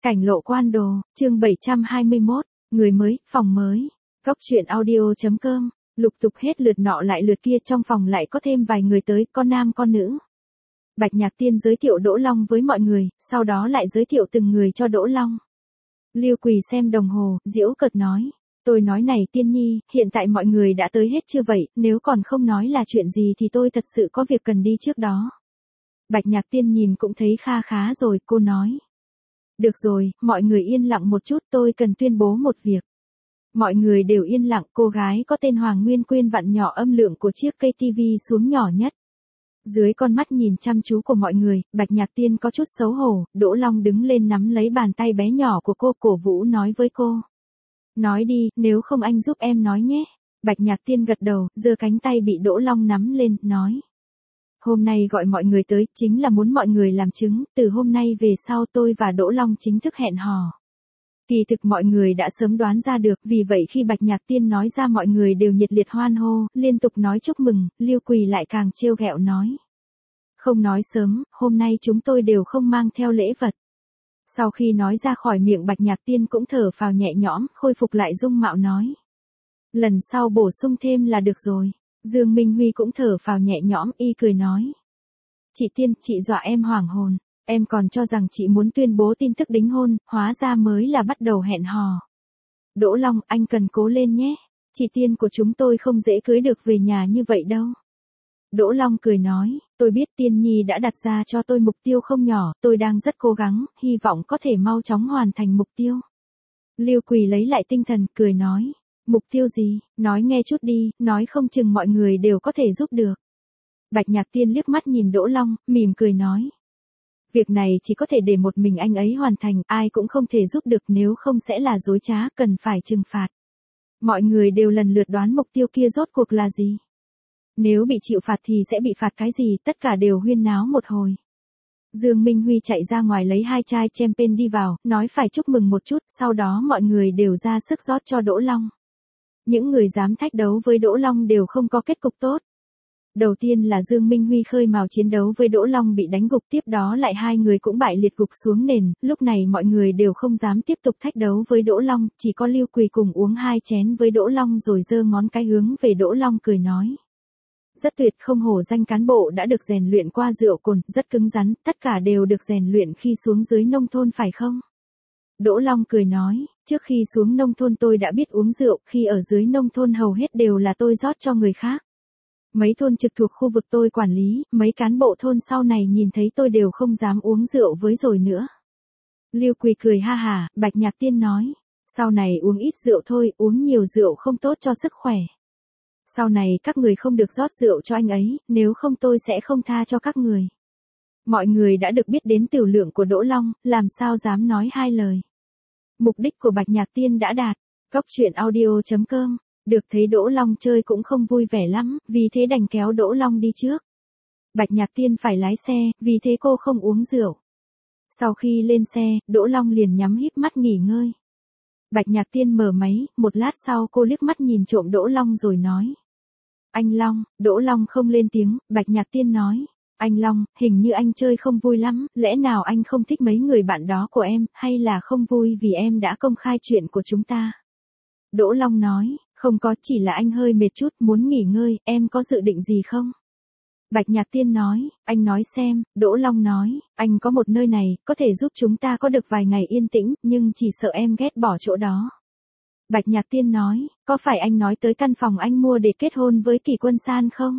Cảnh lộ quan đồ, chương 721, người mới, phòng mới. Góc truyện audio.com, lục tục hết lượt nọ lại lượt kia, trong phòng lại có thêm vài người tới, con nam con nữ. Bạch Nhạc Tiên giới thiệu Đỗ Long với mọi người, sau đó lại giới thiệu từng người cho Đỗ Long. Lưu Quỳ xem đồng hồ, giễu cợt nói. Tôi nói này Tiên Nhi, hiện tại mọi người đã tới hết chưa vậy, nếu còn không nói là chuyện gì thì tôi thật sự có việc cần đi trước đó. Bạch Nhạc Tiên nhìn cũng thấy kha khá rồi, cô nói. Được rồi, mọi người yên lặng một chút, tôi cần tuyên bố một việc. Mọi người đều yên lặng, cô gái có tên Hoàng Nguyên quên vặn nhỏ âm lượng của chiếc cây TV xuống nhỏ nhất. Dưới con mắt nhìn chăm chú của mọi người, Bạch Nhạc Tiên có chút xấu hổ, Đỗ Long đứng lên nắm lấy bàn tay bé nhỏ của cô, cổ vũ nói với cô. Nói đi, nếu không anh giúp em nói nhé. Bạch Nhạc Tiên gật đầu, giơ cánh tay bị Đỗ Long nắm lên, nói. Hôm nay gọi mọi người tới, chính là muốn mọi người làm chứng, từ hôm nay về sau tôi và Đỗ Long chính thức hẹn hò. Kỳ thực mọi người đã sớm đoán ra được, vì vậy khi Bạch Nhạc Tiên nói ra mọi người đều nhiệt liệt hoan hô, liên tục nói chúc mừng, Lưu Quỳ lại càng trêu ghẹo nói. Không nói sớm, hôm nay chúng tôi đều không mang theo lễ vật. Sau khi nói ra khỏi miệng Bạch Nhạc Tiên cũng thở phào nhẹ nhõm, khôi phục lại dung mạo nói. Lần sau bổ sung thêm là được rồi. Dương Minh Huy cũng thở phào nhẹ nhõm, y cười nói. Chị Tiên, chị dọa em hoảng hồn, em còn cho rằng chị muốn tuyên bố tin tức đính hôn, hóa ra mới là bắt đầu hẹn hò. Đỗ Long, anh cần cố lên nhé, chị Tiên của chúng tôi không dễ cưới được về nhà như vậy đâu. Đỗ Long cười nói, tôi biết Tiên Nhi đã đặt ra cho tôi mục tiêu không nhỏ, tôi đang rất cố gắng, hy vọng có thể mau chóng hoàn thành mục tiêu. Lưu Quỳ lấy lại tinh thần, cười nói. Mục tiêu gì, nói nghe chút đi, nói không chừng mọi người đều có thể giúp được. Bạch Nhạc Tiên liếc mắt nhìn Đỗ Long, mỉm cười nói. Việc này chỉ có thể để một mình anh ấy hoàn thành, ai cũng không thể giúp được, nếu không sẽ là dối trá, cần phải trừng phạt. Mọi người đều lần lượt đoán mục tiêu kia rốt cuộc là gì. Nếu bị chịu phạt thì sẽ bị phạt cái gì, tất cả đều huyên náo một hồi. Dương Minh Huy chạy ra ngoài lấy 2 chai champagne đi vào, nói phải chúc mừng một chút, sau đó mọi người đều ra sức rót cho Đỗ Long. Những người dám thách đấu với Đỗ Long đều không có kết cục tốt. Đầu tiên là Dương Minh Huy khơi mào chiến đấu với Đỗ Long bị đánh gục, tiếp đó lại hai người cũng bại liệt gục xuống nền, lúc này mọi người đều không dám tiếp tục thách đấu với Đỗ Long, chỉ có Lưu Quỳ cùng uống 2 chén với Đỗ Long rồi giơ ngón cái hướng về Đỗ Long cười nói. Rất tuyệt, không hổ danh cán bộ đã được rèn luyện qua rượu cồn, rất cứng rắn, tất cả đều được rèn luyện khi xuống dưới nông thôn phải không? Đỗ Long cười nói, trước khi xuống nông thôn tôi đã biết uống rượu, khi ở dưới nông thôn hầu hết đều là tôi rót cho người khác. Mấy thôn trực thuộc khu vực tôi quản lý, mấy cán bộ thôn sau này nhìn thấy tôi đều không dám uống rượu với rồi nữa. Lưu Quỳ cười ha hả, Bạch Nhạc Tiên nói, sau này uống ít rượu thôi, uống nhiều rượu không tốt cho sức khỏe. Sau này các người không được rót rượu cho anh ấy, nếu không tôi sẽ không tha cho các người. Mọi người đã được biết đến tiểu lượng của Đỗ Long, làm sao dám nói hai lời. Mục đích của Bạch Nhạc Tiên đã đạt. Góc truyện audio.com, được thấy Đỗ Long chơi cũng không vui vẻ lắm, vì thế đành kéo Đỗ Long đi trước. Bạch Nhạc Tiên phải lái xe, vì thế cô không uống rượu. Sau khi lên xe, Đỗ Long liền nhắm híp mắt nghỉ ngơi. Bạch Nhạc Tiên mở máy, một lát sau cô liếc mắt nhìn trộm Đỗ Long rồi nói. Anh Long, Đỗ Long không lên tiếng, Bạch Nhạc Tiên nói. Anh Long, hình như anh chơi không vui lắm, lẽ nào anh không thích mấy người bạn đó của em, hay là không vui vì em đã công khai chuyện của chúng ta? Đỗ Long nói, không có, chỉ là anh hơi mệt chút, muốn nghỉ ngơi, em có dự định gì không? Bạch Nhạc Tiên nói, anh nói xem, Đỗ Long nói, anh có một nơi này, có thể giúp chúng ta có được vài ngày yên tĩnh, nhưng chỉ sợ em ghét bỏ chỗ đó. Bạch Nhạc Tiên nói, có phải anh nói tới căn phòng anh mua để kết hôn với Kỳ Quân San không?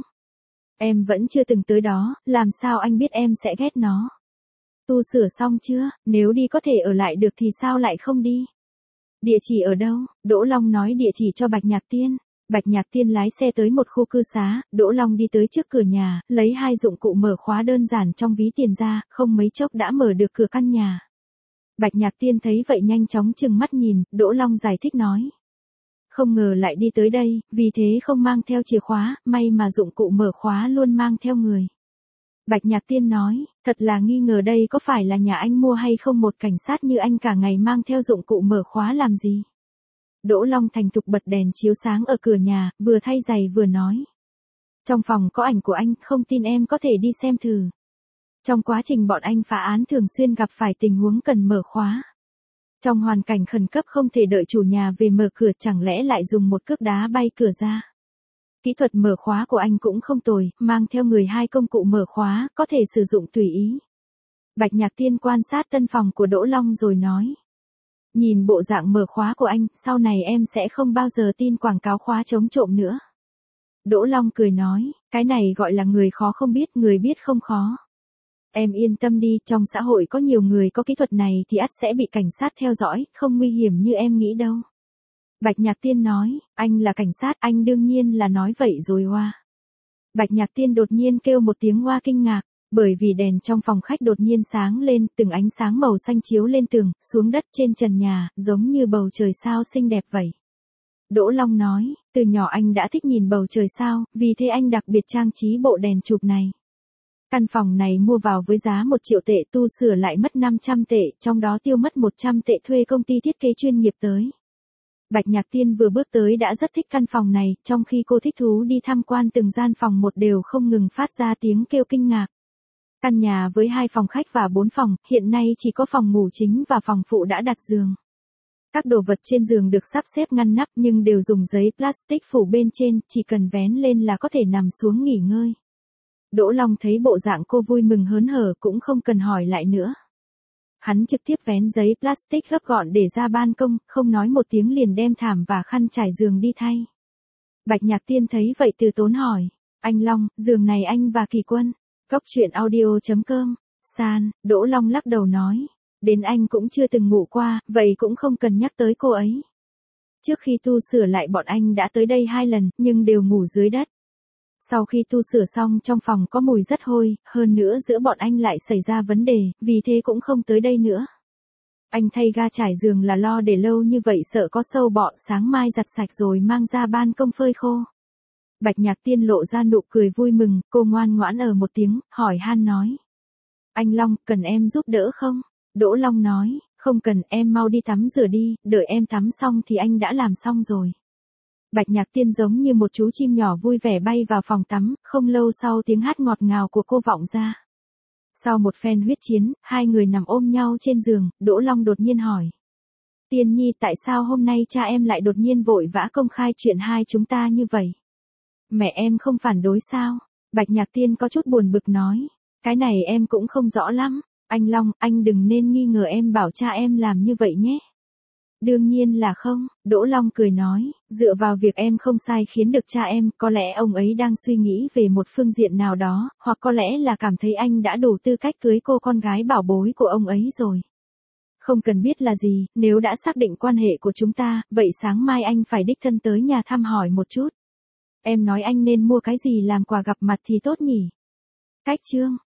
Em vẫn chưa từng tới đó, làm sao anh biết em sẽ ghét nó? Tu sửa xong chưa, nếu đi có thể ở lại được thì sao lại không đi? Địa chỉ ở đâu? Đỗ Long nói địa chỉ cho Bạch Nhạc Tiên. Bạch Nhạc Tiên lái xe tới một khu cư xá, Đỗ Long đi tới trước cửa nhà, lấy 2 dụng cụ mở khóa đơn giản trong ví tiền ra, không mấy chốc đã mở được cửa căn nhà. Bạch Nhạc Tiên thấy vậy nhanh chóng trừng mắt nhìn, Đỗ Long giải thích nói. Không ngờ lại đi tới đây, vì thế không mang theo chìa khóa, may mà dụng cụ mở khóa luôn mang theo người. Bạch Nhạc Tiên nói, thật là nghi ngờ đây có phải là nhà anh mua hay không, một cảnh sát như anh cả ngày mang theo dụng cụ mở khóa làm gì? Đỗ Long thành thục bật đèn chiếu sáng ở cửa nhà, vừa thay giày vừa nói. Trong phòng có ảnh của anh, không tin em có thể đi xem thử. Trong quá trình bọn anh phá án thường xuyên gặp phải tình huống cần mở khóa. Trong hoàn cảnh khẩn cấp không thể đợi chủ nhà về mở cửa, chẳng lẽ lại dùng một cước đá bay cửa ra. Kỹ thuật mở khóa của anh cũng không tồi, mang theo người 2 công cụ mở khóa, có thể sử dụng tùy ý. Bạch Nhạc Tiên quan sát tân phòng của Đỗ Long rồi nói. Nhìn bộ dạng mở khóa của anh, sau này em sẽ không bao giờ tin quảng cáo khóa chống trộm nữa. Đỗ Long cười nói, cái này gọi là người khó không biết, người biết không khó. Em yên tâm đi, trong xã hội có nhiều người có kỹ thuật này thì ắt sẽ bị cảnh sát theo dõi, không nguy hiểm như em nghĩ đâu. Bạch Nhạc Tiên nói, anh là cảnh sát, anh đương nhiên là nói vậy rồi hoa. Bạch Nhạc Tiên đột nhiên kêu một tiếng hoa kinh ngạc, bởi vì đèn trong phòng khách đột nhiên sáng lên, từng ánh sáng màu xanh chiếu lên tường, xuống đất, trên trần nhà, giống như bầu trời sao xinh đẹp vậy. Đỗ Long nói, từ nhỏ anh đã thích nhìn bầu trời sao, vì thế anh đặc biệt trang trí bộ đèn chụp này. Căn phòng này mua vào với giá 1 triệu tệ, tu sửa lại mất 500 tệ, trong đó tiêu mất 100 tệ thuê công ty thiết kế chuyên nghiệp tới. Bạch Nhạc Tiên vừa bước tới đã rất thích căn phòng này, trong khi cô thích thú đi tham quan từng gian phòng một đều không ngừng phát ra tiếng kêu kinh ngạc. Căn nhà với 2 phòng khách và 4 phòng, hiện nay chỉ có phòng ngủ chính và phòng phụ đã đặt giường. Các đồ vật trên giường được sắp xếp ngăn nắp nhưng đều dùng giấy plastic phủ bên trên, chỉ cần vén lên là có thể nằm xuống nghỉ ngơi. Đỗ Long thấy bộ dạng cô vui mừng hớn hở cũng không cần hỏi lại nữa. Hắn trực tiếp vén giấy plastic gấp gọn để ra ban công, không nói một tiếng liền đem thảm và khăn trải giường đi thay. Bạch Nhạc Tiên thấy vậy từ tốn hỏi, anh Long, giường này anh và Kỳ Quân. Góc truyện audio.com, San, Đỗ Long lắc đầu nói, đến anh cũng chưa từng ngủ qua, vậy cũng không cần nhắc tới cô ấy. Trước khi tu sửa lại bọn anh đã tới đây 2 lần, nhưng đều ngủ dưới đất. Sau khi tu sửa xong trong phòng có mùi rất hôi, hơn nữa giữa bọn anh lại xảy ra vấn đề, vì thế cũng không tới đây nữa. Anh thay ga trải giường là lo để lâu như vậy sợ có sâu bọ, sáng mai giặt sạch rồi mang ra ban công phơi khô. Bạch Nhạc Tiên lộ ra nụ cười vui mừng, cô ngoan ngoãn một tiếng, hỏi han nói. Anh Long, cần em giúp đỡ không? Đỗ Long nói, không cần, em mau đi tắm rửa đi, đợi em tắm xong thì anh đã làm xong rồi. Bạch Nhạc Tiên giống như một chú chim nhỏ vui vẻ bay vào phòng tắm, không lâu sau tiếng hát ngọt ngào của cô vọng ra. Sau một phen huyết chiến, 2 người nằm ôm nhau trên giường, Đỗ Long đột nhiên hỏi. Tiên Nhi, tại sao hôm nay cha em lại đột nhiên vội vã công khai chuyện hai chúng ta như vậy? Mẹ em không phản đối sao? Bạch Nhạc Tiên có chút buồn bực nói. Cái này em cũng không rõ lắm. Anh Long, anh đừng nên nghi ngờ em bảo cha em làm như vậy nhé. Đương nhiên là không, Đỗ Long cười nói, dựa vào việc em không sai khiến được cha em, có lẽ ông ấy đang suy nghĩ về một phương diện nào đó, hoặc có lẽ là cảm thấy anh đã đủ tư cách cưới cô con gái bảo bối của ông ấy rồi. Không cần biết là gì, nếu đã xác định quan hệ của chúng ta, vậy sáng mai anh phải đích thân tới nhà thăm hỏi một chút. Em nói anh nên mua cái gì làm quà gặp mặt thì tốt nhỉ? Cách chương